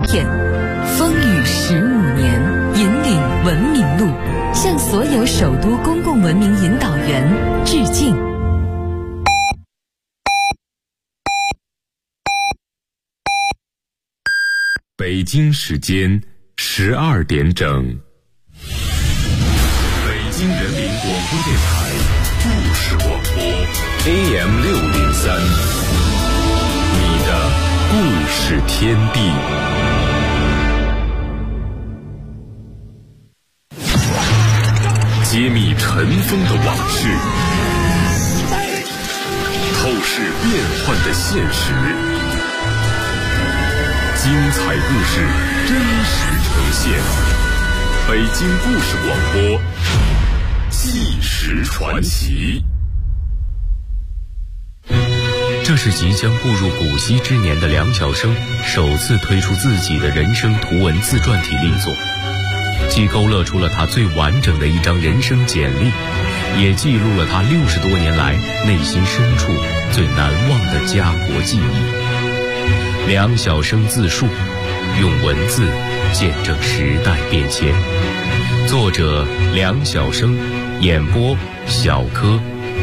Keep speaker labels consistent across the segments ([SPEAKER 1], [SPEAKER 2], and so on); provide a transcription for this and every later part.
[SPEAKER 1] 片，风雨15年，引领文明路，向所有首都公共文明引导员致敬。
[SPEAKER 2] 北京时间12点整，北京人民广播电台故事广播 AM603， 你的故事天地。揭秘尘封的往事，透视变幻的现实，精彩故事真实呈现。北京故事广播，纪实传奇。
[SPEAKER 3] 这是即将步入古稀之年的梁晓声首次推出自己的人生图文自传体力作，既勾勒出了他最完整的一张人生简历，也记录了他60多年来内心深处最难忘的家国记忆。梁晓声自述，用文字见证时代变迁。作者梁晓声，演播小柯。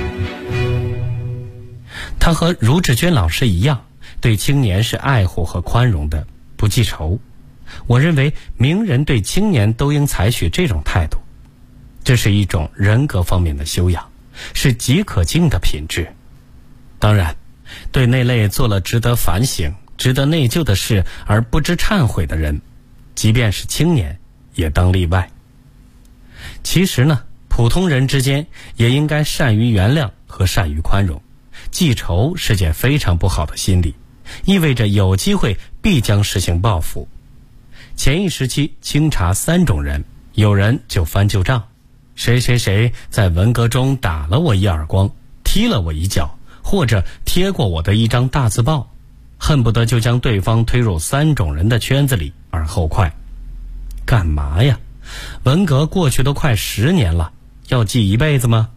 [SPEAKER 4] 他和茹志娟老师一样，对青年是爱护和宽容的，不记仇。我认为名人对青年都应采取这种态度，这是一种人格方面的修养，是极可敬的品质。当然，对那类做了值得反省、值得内疚的事而不知忏悔的人，即便是青年也当例外。其实呢，普通人之间也应该善于原谅和善于宽容。记仇是件非常不好的心理，意味着有机会必将实行报复。前一时期清查3种人，有人就翻旧账，谁谁谁在文革中打了我一耳光，踢了我一脚，或者贴过我的一张大字报，恨不得就将对方推入3种人的圈子里而后快。干嘛呀？文革过去都快10年了，要记一辈子吗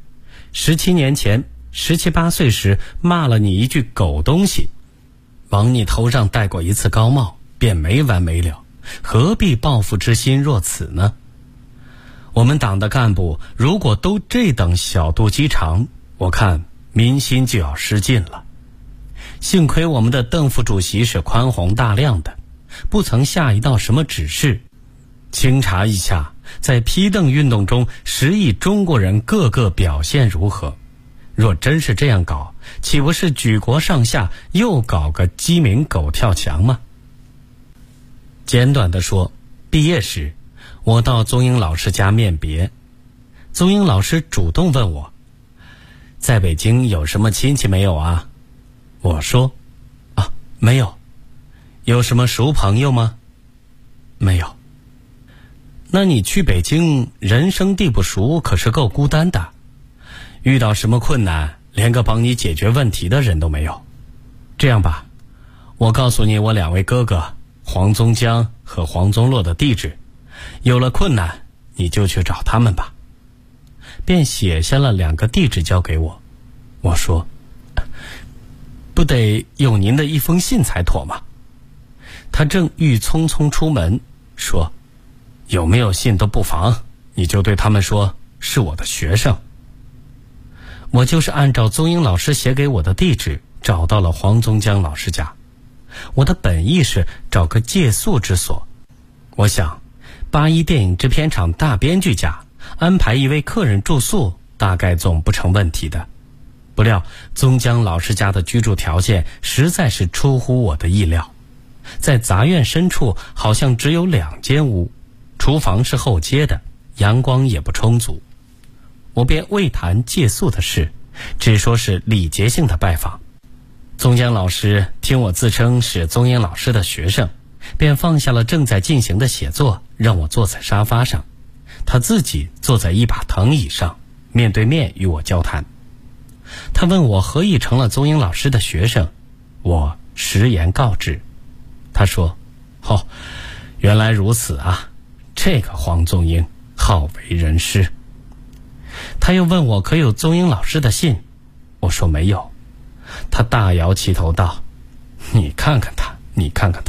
[SPEAKER 4] ？17年前17、18岁时骂了你一句狗东西，往你头上戴过一次高帽，便没完没了，何必报复之心若此呢？我们党的干部如果都这等小肚鸡肠，我看民心就要失尽了。幸亏我们的邓副主席是宽宏大量的，不曾下一道什么指示。清查一下，在批邓运动中10亿中国人个个表现如何？若真是这样搞，岂不是举国上下又搞个鸡鸣狗跳墙吗？简短地说，毕业时我到宗英老师家面别，宗英老师主动问我，在北京有什么亲戚没有啊？我说没有。有什么熟朋友吗？没有。那你去北京人生地不熟，可是够孤单的，遇到什么困难连个帮你解决问题的人都没有。这样吧，我告诉你我2位哥哥黄宗江和黄宗洛的地址，有了困难你就去找他们吧。便写下了2个地址交给我。我说，不得有您的一封信才妥吗？他正欲匆匆出门，说，有没有信都不妨，你就对他们说是我的学生。我就是按照宗英老师写给我的地址找到了黄宗江老师家。我的本意是找个借宿之所，我想81电影制片厂大编剧家安排一位客人住宿，大概总不成问题的。不料宗江老师家的居住条件实在是出乎我的意料，在杂院深处好像只有2间屋，厨房是后街的，阳光也不充足。我便未谈借宿的事，只说是礼节性的拜访。宗江老师听我自称是宗英老师的学生，便放下了正在进行的写作，让我坐在沙发上，他自己坐在一把藤椅上，面对面与我交谈。他问我何以成了宗英老师的学生，我实言告知。他说，原来如此啊，这个黄宗英好为人师。他又问我可有宗英老师的信，我说没有。他大摇其头道，你看看他，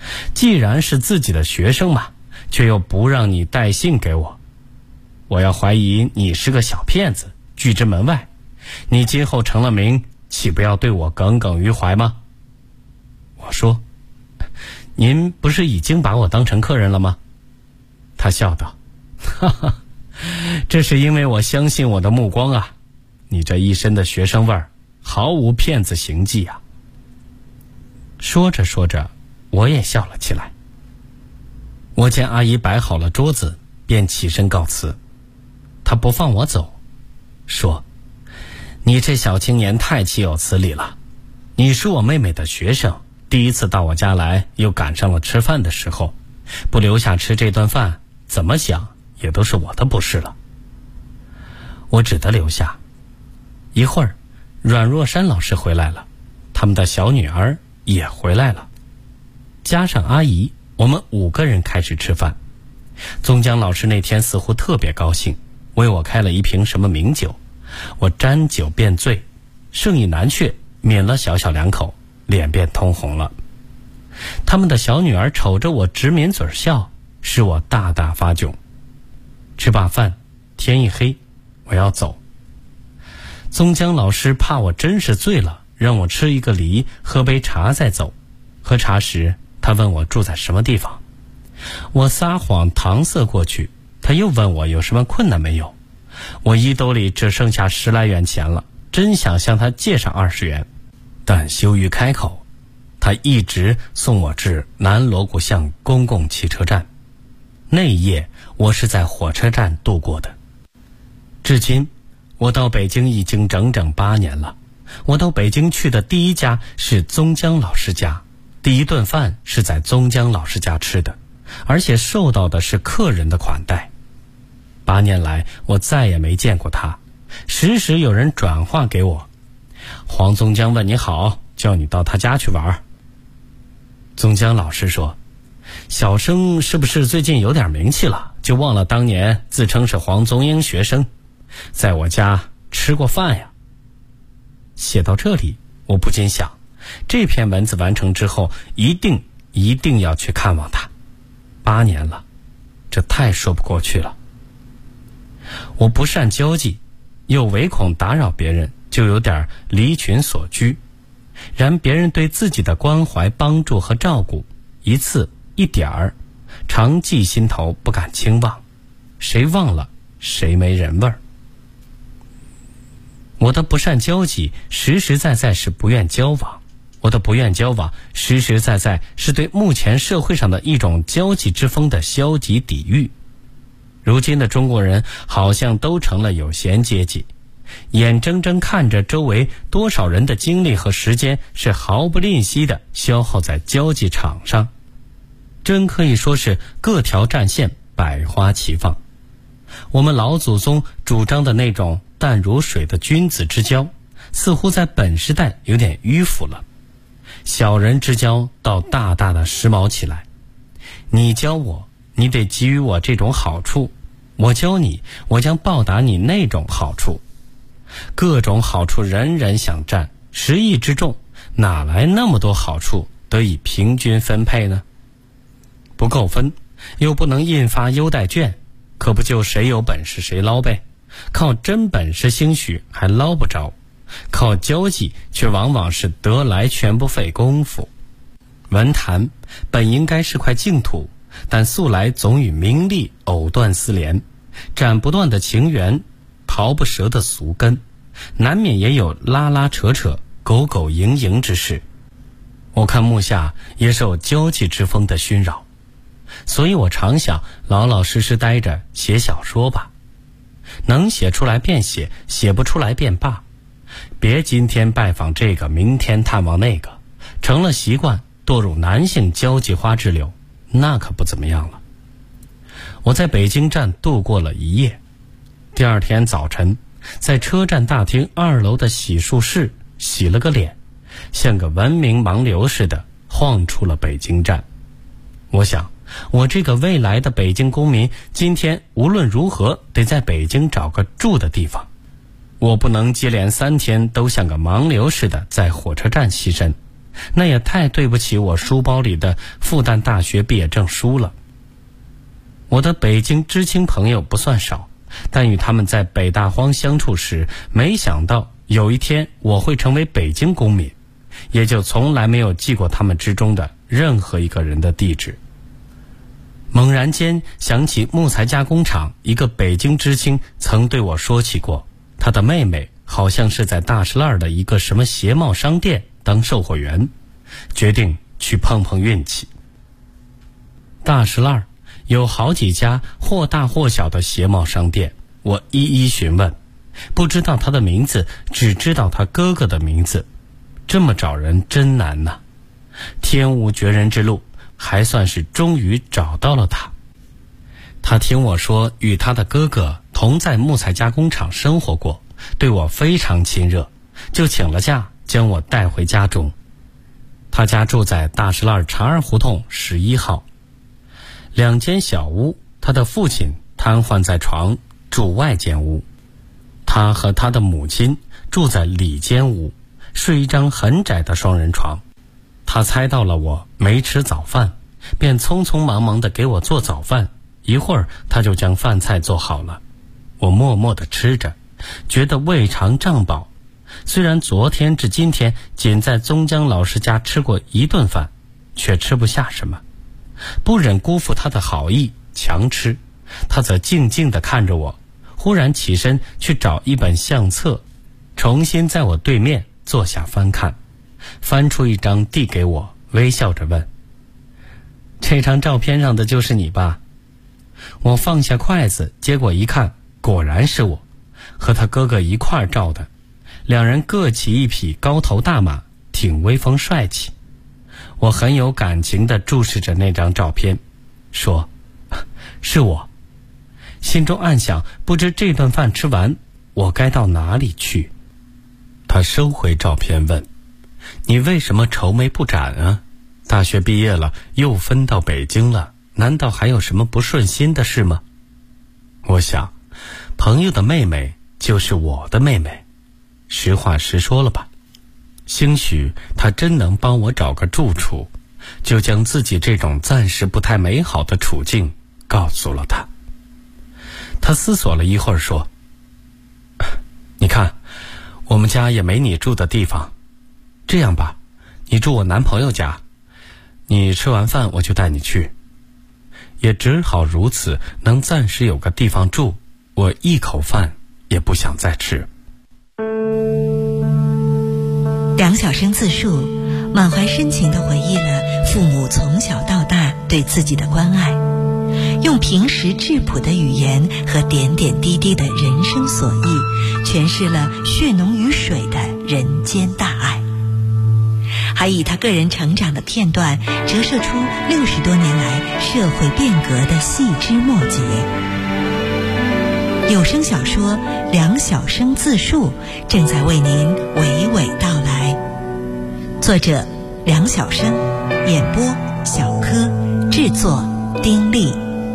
[SPEAKER 4] 既然是自己的学生嘛，却又不让你带信给我，我要怀疑你是个小骗子，拒之门外。你今后成了名，岂不要对我耿耿于怀吗？我说，您不是已经把我当成客人了吗？他笑道，哈哈，这是因为我相信我的目光啊，你这一身的学生味儿，毫无骗子行迹啊。说着说着，我也笑了起来。我见阿姨摆好了桌子，便起身告辞。她不放我走，说，你这小青年太岂有此理了，你是我妹妹的学生，第一次到我家来，又赶上了吃饭的时候，不留下吃这顿饭，怎么想也都是我的不是了。我只得留下。一会儿，阮若山老师回来了，他们的小女儿也回来了，加上阿姨，我们5个人开始吃饭。宗江老师那天似乎特别高兴，为我开了一瓶什么名酒，我沾酒便醉，剩意难却，抿了小小2口，脸便通红了。他们的小女儿瞅着我直抿嘴笑，使我大大发窘。吃罢饭，天一黑，我要走。宗江老师怕我真是醉了，让我吃一个梨，喝杯茶再走。喝茶时，他问我住在什么地方，我撒谎搪塞过去。他又问我有什么困难没有，我衣兜里只剩下10来元钱了，真想向他借上20元，但羞于开口。他一直送我至南锣鼓巷公共汽车站，那一夜我是在火车站度过的。至今我到北京已经整整8年了。我到北京去的第一家是宗江老师家，第一顿饭是在宗江老师家吃的，而且受到的是客人的款待。8年来我再也没见过他，时时有人转话给我，黄宗江问你好，叫你到他家去玩。宗江老师说，小生是不是最近有点名气了，就忘了当年自称是黄宗英学生，在我家吃过饭呀。写到这里，我不禁想，这篇文字完成之后，一定要去看望他。8年了，这太说不过去了。我不善交际，又唯恐打扰别人，就有点离群所居。然别人对自己的关怀帮助和照顾，一次一点儿，常记心头，不敢轻忘。谁忘了，谁没人味儿。我的不善交际，实实在在是不愿交往。我的不愿交往，实实在在是对目前社会上的一种交际之风的消极抵御。如今的中国人好像都成了有闲阶级，眼睁睁看着周围多少人的精力和时间是毫不吝惜地消耗在交际场上，真可以说是各条战线百花齐放。我们老祖宗主张的那种淡如水的君子之交，似乎在本时代有点迂腐了。小人之交倒大大的时髦起来。你教我，你得给予我这种好处；我教你，我将报答你那种好处。各种好处人人想占，10亿之众，哪来那么多好处得以平均分配呢？不够分，又不能印发优待券，可不就谁有本事谁捞呗？靠真本事兴许还捞不着，靠交际却往往是得来全不费功夫。文坛本应该是块净土，但素来总与名利藕断丝连，斩不断的情缘，刨不折的俗根，难免也有拉拉扯扯、苟苟营营之事。我看目下也受交际之风的熏扰，所以我常想老老实实待着写小说吧，能写出来便写，写不出来便罢，别今天拜访这个，明天探望那个，成了习惯，堕入男性交际花之流，那可不怎么样了。我在北京站度过了一夜，第二天早晨在车站大厅2楼的洗漱室洗了个脸，像个文明盲流似的晃出了北京站。我想我这个未来的北京公民，今天无论如何得在北京找个住的地方，我不能接连3天都像个盲流似的在火车站栖身， 那也太对不起我书包里的复旦大学毕业证书了。我的北京知青朋友不算少，但与他们在北大荒相处时，没想到有一天我会成为北京公民，也就从来没有记过他们之中的任何一个人的地址。猛然间想起木材加工厂一个北京知青曾对我说起过，他的妹妹好像是在大石烂的一个什么鞋帽商店当售货员，决定去碰碰运气。大石烂有好几家或大或小的鞋帽商店，我一一询问，不知道他的名字，只知道他哥哥的名字。这么找人真难呐，天无绝人之路，还算是终于找到了他。他听我说与他的哥哥同在木材加工厂生活过，对我非常亲热，就请了假将我带回家中。他家住在大石烂长二胡同11号，2间小屋，他的父亲瘫痪在床，住外间屋，他和他的母亲住在里间屋，睡一张很窄的双人床。他猜到了我没吃早饭，便匆匆忙忙地给我做早饭，一会儿他就将饭菜做好了。我默默地吃着，觉得胃肠胀饱。虽然昨天至今天仅在宗江老师家吃过1顿饭，却吃不下什么，不忍辜负他的好意强吃。他则静静地看着我，忽然起身去找一本相册，重新在我对面坐下翻看，翻出一张递给我，微笑着问：这张照片上的就是你吧？我放下筷子，接过一看，果然是我，和他哥哥一块儿照的，两人各骑一匹高头大马，挺威风帅气。我很有感情地注视着那张照片，说：是我。心中暗想，不知这顿饭吃完，我该到哪里去。他收回照片问：你为什么愁眉不展啊？大学毕业了，又分到北京了，难道还有什么不顺心的事吗？我想，朋友的妹妹就是我的妹妹，实话实说了吧。兴许她真能帮我找个住处，就将自己这种暂时不太美好的处境告诉了她。她思索了一会儿说：你看，我们家也没你住的地方，这样吧，你住我男朋友家，你吃完饭我就带你去。也只好如此，能暂时有个地方住，我一口饭也不想再吃。
[SPEAKER 5] 梁晓声自述，满怀深情地回忆了父母从小到大对自己的关爱，用平实质朴的语言和点点滴滴的人生所忆，诠释了血浓于水的人间大爱，还以他个人成长的片段折射出60多年来社会变革的细枝末节。有声小说《梁晓声自述》正在为您娓娓道来，作者梁晓声，演播小柯，制作丁力。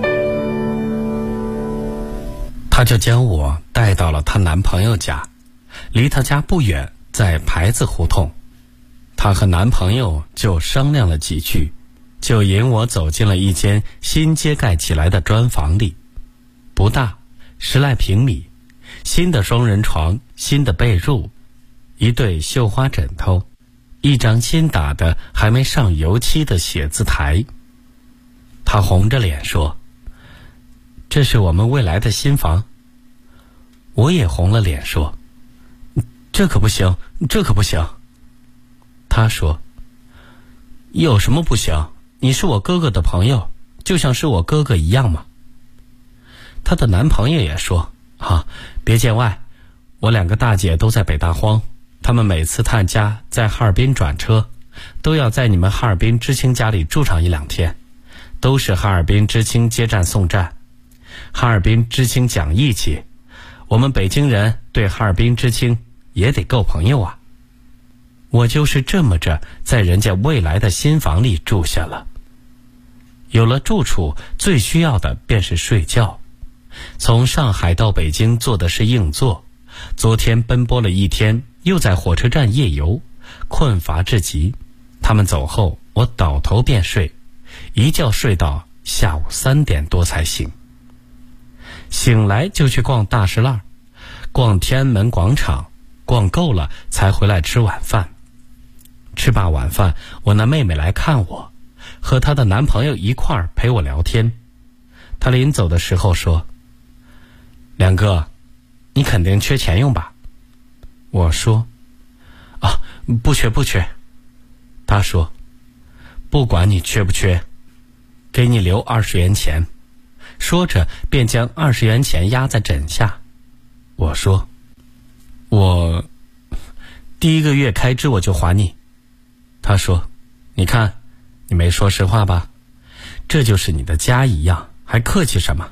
[SPEAKER 4] 她就将我带到了她男朋友家，离她家不远，在牌子胡同。她和男朋友就商量了几句，就引我走进了一间新揭盖起来的砖房里，不大，10来平米，新的双人床，新的被褥，一对绣花枕头，一张新打的还没上油漆的写字台。她红着脸说：这是我们未来的新房。我也红了脸说：这可不行，这可不行。她说：有什么不行？你是我哥哥的朋友，就像是我哥哥一样嘛。她的男朋友也说：别见外，我2个大姐都在北大荒，他们每次探家在哈尔滨转车，都要在你们哈尔滨知青家里住上1、2天，都是哈尔滨知青接站送站。哈尔滨知青讲义气，我们北京人对哈尔滨知青也得够朋友啊。我就是这么着在人家未来的新房里住下了。有了住处，最需要的便是睡觉。从上海到北京坐的是硬座，昨天奔波了1天，又在火车站夜游，困乏至极。 他们走后，我倒头便睡，一觉睡到下午3点多才醒。醒来就去逛大石栏，逛天安门广场，逛够了才回来吃晚饭。吃罢晚饭，我那妹妹来看我，和她的男朋友一块儿陪我聊天。她临走的时候说：“梁哥，你肯定缺钱用吧？”我说：“啊，不缺。”她说：“不管你缺不缺，给你留20元钱。”说着便将20元钱压在枕下。我说：“我第1个月开支我就还你。”她说：“你看，你没说实话吧？这就是你的家一样，还客气什么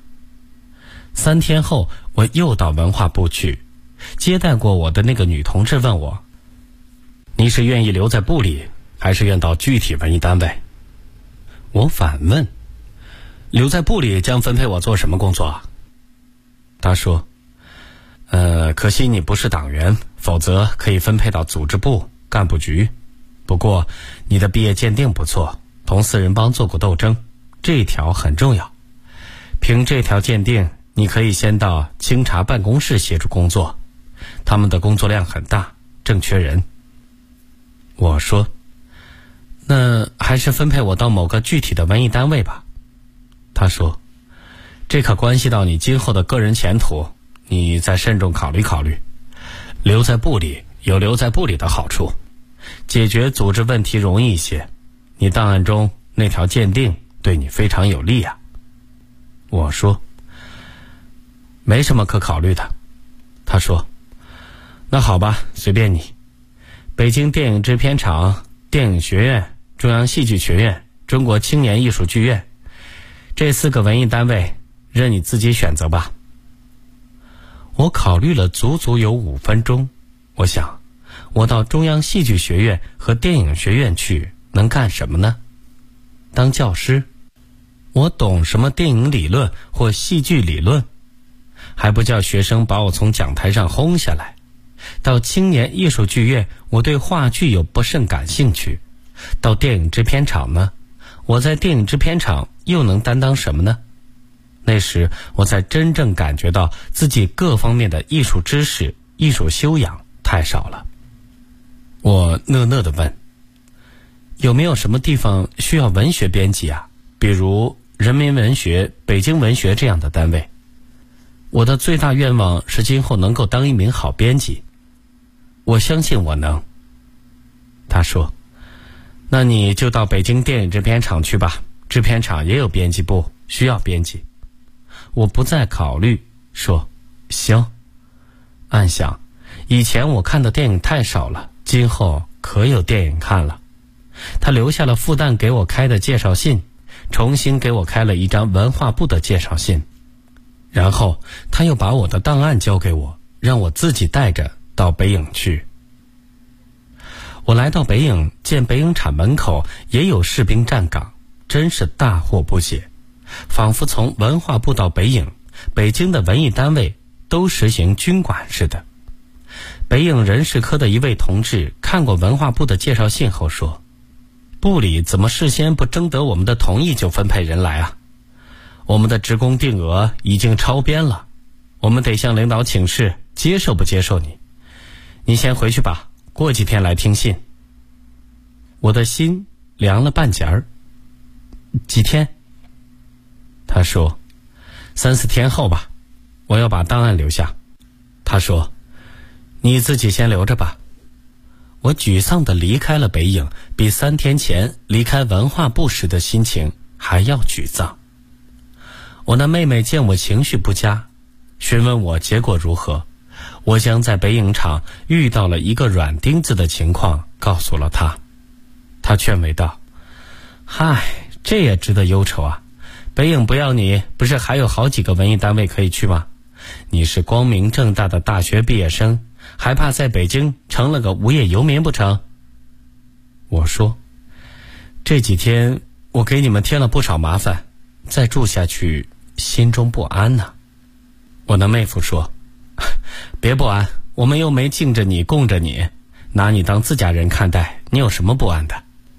[SPEAKER 4] ？”3天后，我又到文化部去，接待过我的那个女同志问我：“你是愿意留在部里，还是愿到具体文艺单位？”我反问：“留在部里将分配我做什么工作？”她说：“可惜你不是党员，否则可以分配到组织部、干部局。不过你的毕业鉴定不错，同4人帮做过斗争，这一条很重要。凭这条鉴定，你可以先到清查办公室协助工作，他们的工作量很大，正缺人。”我说：“那还是分配我到某个具体的文艺单位吧。”她说：“这可关系到你今后的个人前途，你再慎重考虑考虑。留在部里有留在部里的好处，解决组织问题容易一些。你档案中那条鉴定对你非常有利啊。”我说：“没什么可考虑的。”她说：“那好吧，随便你。北京电影制片厂、电影学院、中央戏剧学院、中国青年艺术剧院，这4个文艺单位任你自己选择吧。”我考虑了足足有5分钟，我想，我到中央戏剧学院和电影学院去能干什么呢？当教师？我懂什么电影理论或戏剧理论？还不叫学生把我从讲台上轰下来。到青年艺术剧院，我对话剧又不甚感兴趣。到电影制片厂呢？我在电影制片厂又能担当什么呢？那时我才真正感觉到自己各方面的艺术知识、艺术修养太少了。我讷讷地问：“有没有什么地方需要文学编辑啊？比如人民文学、北京文学这样的单位。我的最大愿望是今后能够当一名好编辑。我相信我能。”他说：“那你就到北京电影制片厂去吧，制片厂也有编辑部，需要编辑。”我不再考虑，说：“行。”暗想，以前我看的电影太少了，今后可有电影看了。他留下了复旦给我开的介绍信，重新给我开了一张文化部的介绍信，然后他又把我的档案交给我，让我自己带着到北影去。我来到北影，见北影厂门口也有士兵站岗，真是大惑不解，仿佛从文化部到北影，北京的文艺单位都实行军管似的。北影人事科的一位同志看过文化部的介绍信后说：“部里怎么事先不征得我们的同意就分配人来啊？我们的职工定额已经超编了，我们得向领导请示，接受不接受你？你先回去吧，过几天来听信。”我的心凉了半截儿。几天？他说：“3、4天后吧，我要把档案留下。”他说：“你自己先留着吧。”我沮丧地离开了北影，比3天前离开文化部时的心情还要沮丧。我那妹妹见我情绪不佳，询问我结果如何。我将在北影厂遇到了一个软钉子的情况告诉了她。她劝慰道：“嗨，这也值得忧愁啊！北影不要你，不是还有好几个文艺单位可以去吗？你是光明正大的大学毕业生，还怕在北京成了个无业游民不成？”我说：“这几天我给你们添了不少麻烦，再住下去心中不安呢。”我的妹夫说：“别不安，我们又没敬着你供着你，拿你当自家人看待，你有什么不安的？”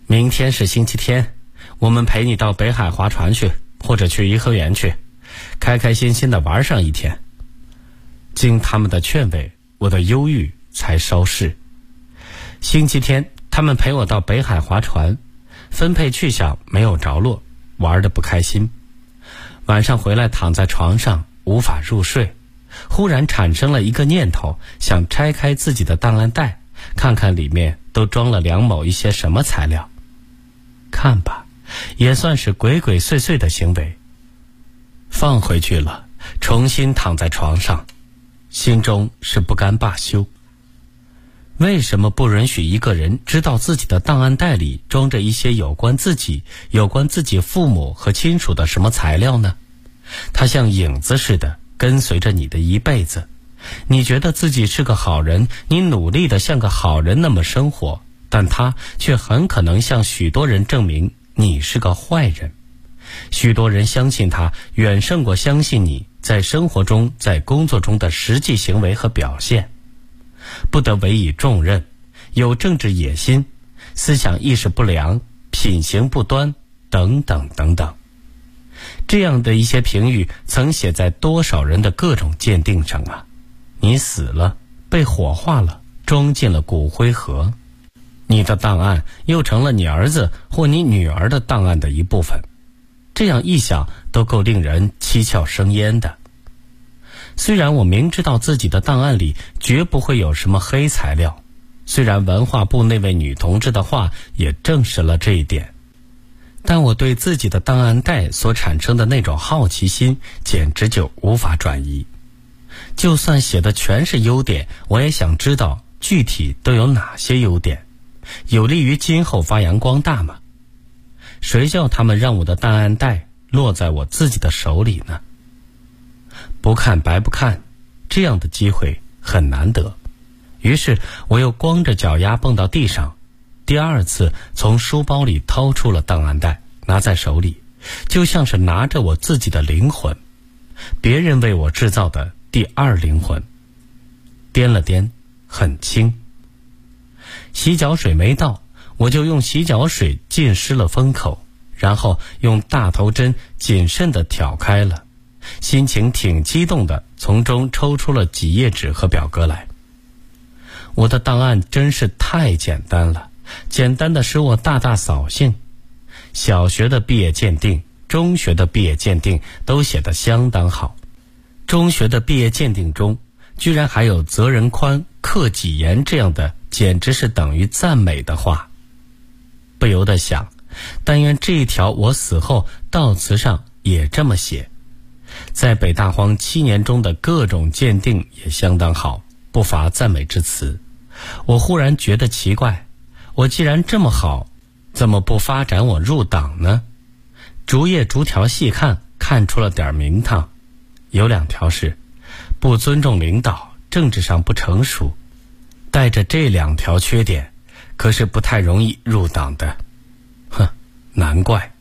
[SPEAKER 4] 明天是星期天，我们陪你到北海划船去，或者去颐和园去，开开心心的玩上一天。经他们的劝慰，我的忧郁才稍释。星期天他们陪我到北海划船，分配去向没有着落，玩得不开心。晚上回来躺在床上无法入睡，忽然产生了一个念头，想拆开自己的档案袋，看看里面都装了梁某一些什么材料。看吧，也算是鬼鬼祟祟的行为。放回去了，重新躺在床上，心中是不甘罢休。为什么不允许一个人知道自己的档案袋里装着一些有关自己父母和亲属的什么材料呢？它像影子似的跟随着你的一辈子，你觉得自己是个好人，你努力的像个好人那么生活，但他却很可能向许多人证明你是个坏人。许多人相信他远胜过相信你在生活中在工作中的实际行为和表现。不得委以重任，有政治野心，思想意识不良，品行不端，等等等等。这样的一些评语曾写在多少人的各种鉴定上啊！你死了，被火化了，装进了骨灰盒，你的档案又成了你儿子或你女儿的档案的一部分。这样一想都够令人七窍生烟的。虽然我明知道自己的档案里绝不会有什么黑材料，虽然文化部那位女同志的话也证实了这一点，但我对自己的档案袋所产生的那种好奇心简直就无法转移。就算写的全是优点，我也想知道具体都有哪些优点，有利于今后发扬光大嘛。谁叫他们让我的档案袋落在我自己的手里呢？不看白不看，这样的机会很难得。于是我又光着脚丫蹦到地上，第二次从书包里掏出了档案袋，拿在手里，就像是拿着我自己的灵魂，别人为我制造的第二灵魂。掂了掂，很轻。洗脚水没到，我就用洗脚水浸湿了封口，然后用大头针谨慎地挑开了，心情挺激动的，从中抽出了几页纸和表格来。我的档案真是太简单了，简单的使我大大扫兴。小学的毕业鉴定，中学的毕业鉴定都写得相当好。中学的毕业鉴定中，居然还有责人宽、克己严这样的简直是等于赞美的话。不由得想，但愿这一条我死后悼词上也这么写。在北大荒7年中的各种鉴定也相当好，不乏赞美之词。我忽然觉得奇怪，我既然这么好，怎么不发展我入党呢？逐页逐条细看，看出了点名堂。有2条是不尊重领导，政治上不成熟。带着这2条缺点，可是不太容易入党的。难怪。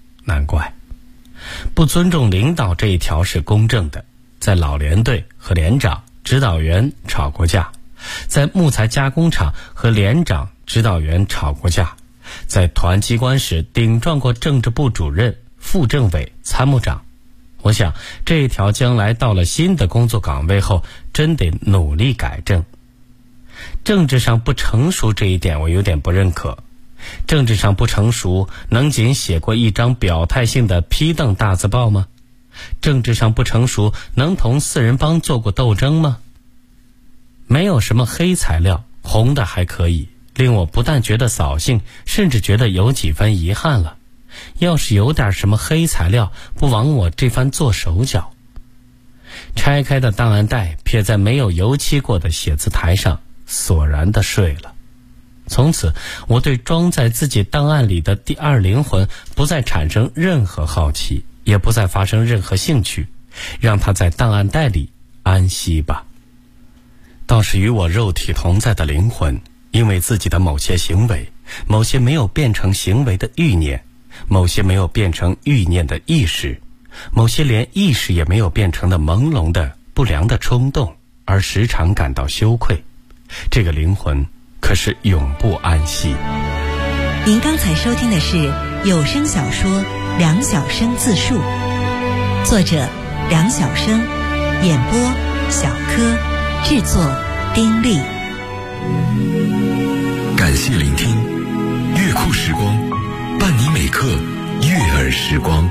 [SPEAKER 4] 不尊重领导这一条是公正的，在老连队和连长、指导员吵过架，在木材加工厂和连长、指导员吵过架，在团机关时顶撞过政治部主任、副政委、参谋长。我想这一条将来到了新的工作岗位后，真得努力改正。政治上不成熟这一点我有点不认可。政治上不成熟，能仅写过一张表态性的批邓大字报吗？政治上不成熟，能同4人帮做过斗争吗？没有什么黑材料，红的还可以，令我不但觉得扫兴，甚至觉得有几分遗憾了。要是有点什么黑材料，不枉我这番做手脚。拆开的档案袋撇在没有油漆过的写字台上，索然地睡了。从此我对装在自己档案里的第二灵魂不再产生任何好奇，也不再发生任何兴趣，让它在档案袋里安息吧。倒是与我肉体同在的灵魂，因为自己的某些行为，某些没有变成行为的欲念，某些没有变成欲念的意识，某些连意识也没有变成的朦胧的不良的冲动，而时常感到羞愧。这个灵魂可是永不安息。
[SPEAKER 5] 您刚才收听的是有声小说《梁晓声自述》，作者梁晓声，演播小柯，制作丁力。
[SPEAKER 2] 感谢聆听，乐库时光，伴你每刻悦耳时光。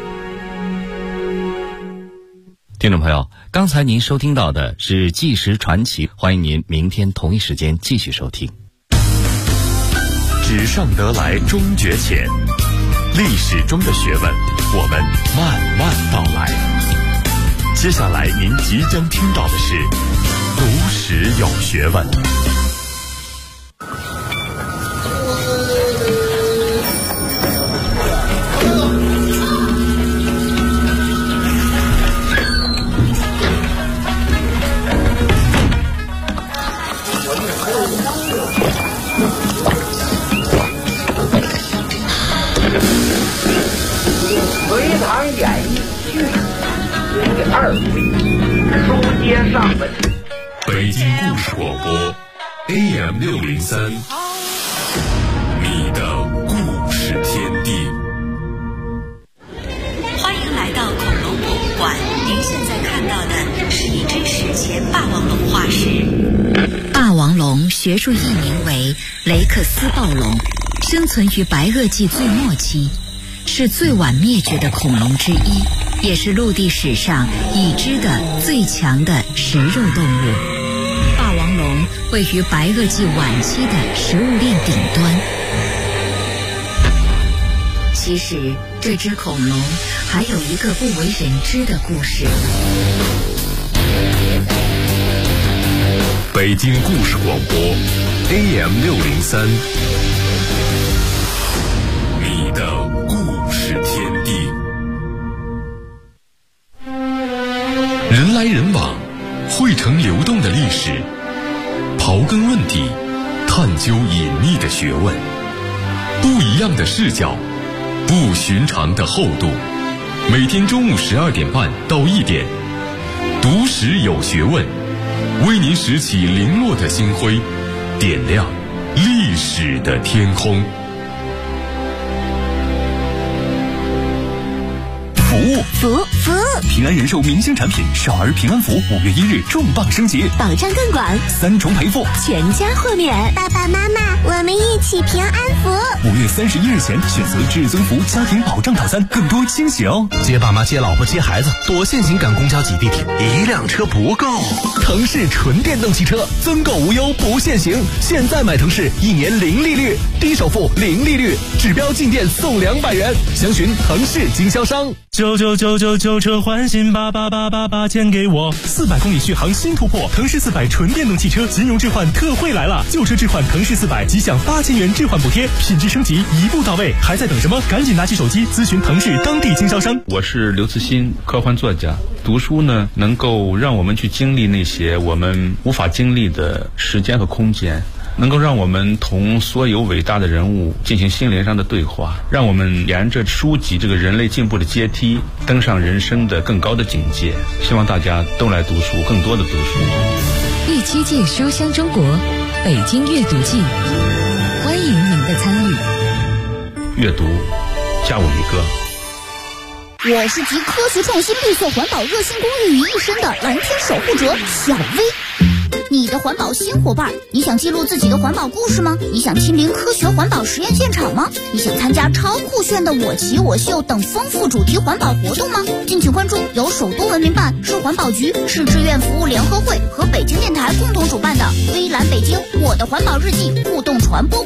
[SPEAKER 6] 听众朋友，刚才您收听到的是纪实传奇，欢迎您明天同一时间继续收听。
[SPEAKER 2] 纸上得来终觉浅，历史中的学问，我们慢慢道来。接下来您即将听到的是读史有学问。
[SPEAKER 7] 隋唐演义序第2回，书接上文。
[SPEAKER 2] 北京故事广播 AM603，你的故事天地。
[SPEAKER 5] 欢迎来到恐龙博物馆，您现在看到的是一只史前霸王龙化石。霸王龙学术译名为雷克斯暴龙，生存于白垩纪最末期，是最晚灭绝的恐龙之一，也是陆地史上已知的最强的食肉动物。霸王龙位于白垩纪晚期的食物链顶端。其实这只恐龙还有一个不为人知的故事。
[SPEAKER 2] 北京故事广播 AM603，你的故事天地。人来人往，汇成流动的历史，刨根问底，探究隐秘的学问，不一样的视角，不寻常的厚度。每天中午12点半到1点，读史有学问，为您拾起零落的星辉，点亮历史的天空。
[SPEAKER 8] 服务！平安人寿明星产品少儿平安符5月1日重磅升级，
[SPEAKER 9] 保障更广
[SPEAKER 8] ，3重赔付，
[SPEAKER 9] 全家豁免。
[SPEAKER 10] 爸爸妈妈，我们一起平安符。
[SPEAKER 8] 5月31日前选择至尊福家庭保障套餐，更多惊喜哦！
[SPEAKER 11] 接爸妈、接老婆、接孩子，多限行赶公交挤地铁，一辆车不够。
[SPEAKER 8] 腾势纯电动汽车，增购无忧不限行，现在买腾势1年0利率，低首付0利率，指标进店送200元，详询腾势经销商。
[SPEAKER 11] 99999旧车换新，88888钱给我。
[SPEAKER 8] 400公里续航新突破，腾势400纯电动汽车金融置换特惠来了！旧车置换腾势400，即享8000元置换补贴，品质升级一步到位，还在等什么？赶紧拿起手机咨询腾势当地经销商。
[SPEAKER 12] 我是刘慈欣，科幻作家。读书呢，能够让我们去经历那些我们无法经历的时间和空间。能够让我们同所有伟大的人物进行心灵上的对话，让我们沿着书籍这个人类进步的阶梯登上人生的更高的境界。希望大家都来读书，更多的读书。
[SPEAKER 1] 第7届书香中国北京阅读季，欢迎您的参与。
[SPEAKER 12] 阅读，加我一个。
[SPEAKER 9] 我是集科学创新、绿色环保、热心公益于一身的蓝天守护者小薇。你的环保新伙伴，你想记录自己的环保故事吗？你想亲临科学环保实验现场吗？你想参加超酷炫的我骑我秀等丰富主题环保活动吗？敬请关注由首都文明办、市环保局、市志愿服务联合会和北京电台共同主办的微蓝北京我的环保日记互动传播